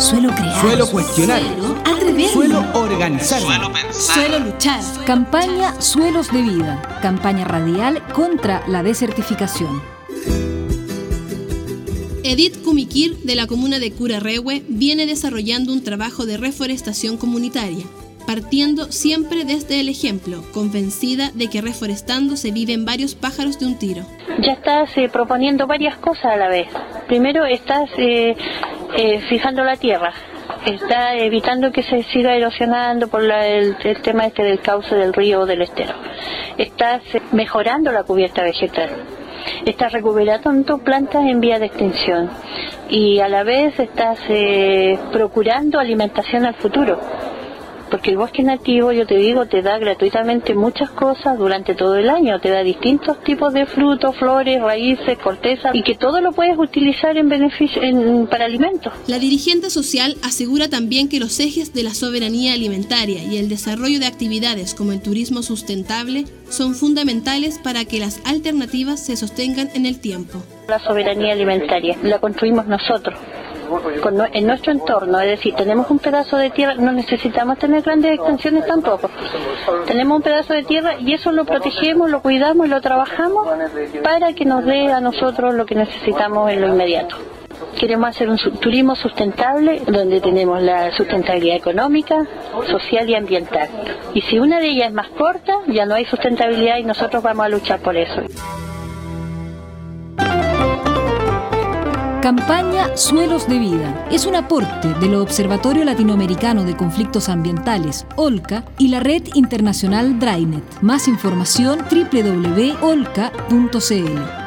Suelo crear. Suelo cuestionar. Suelo atreverme. Suelo organizar. Suelo pensar. Suelo luchar. Campaña Suelos de Vida. Campaña radial contra la desertificación. Edith Kumikir, de la comuna de Curarrehue, viene desarrollando un trabajo de reforestación comunitaria, partiendo siempre desde el ejemplo, convencida de que reforestando se viven varios pájaros de un tiro. Ya estás proponiendo varias cosas a la vez. Primero estás fijando la tierra, está evitando que se siga erosionando por el tema del cauce del río o del estero. Estás mejorando la cubierta vegetal. Estás recuperando plantas en vía de extinción y a la vez estás procurando alimentación al futuro. Porque el bosque nativo, yo te digo, te da gratuitamente muchas cosas durante todo el año. Te da distintos tipos de frutos, flores, raíces, corteza, y que todo lo puedes utilizar en beneficio, para alimentos. La dirigente social asegura también que los ejes de la soberanía alimentaria y el desarrollo de actividades como el turismo sustentable son fundamentales para que las alternativas se sostengan en el tiempo. La soberanía alimentaria la construimos nosotros. En nuestro entorno, es decir, tenemos un pedazo de tierra, no necesitamos tener grandes extensiones tampoco. Tenemos un pedazo de tierra y eso lo protegemos, lo cuidamos y lo trabajamos para que nos dé a nosotros lo que necesitamos en lo inmediato. Queremos hacer un turismo sustentable donde tenemos la sustentabilidad económica, social y ambiental. Y si una de ellas es más corta, ya no hay sustentabilidad y nosotros vamos a luchar por eso. Campaña Suelos de Vida es un aporte del Observatorio Latinoamericano de Conflictos Ambientales, OLCA, y la Red Internacional Drainet. Más información www.olca.cl.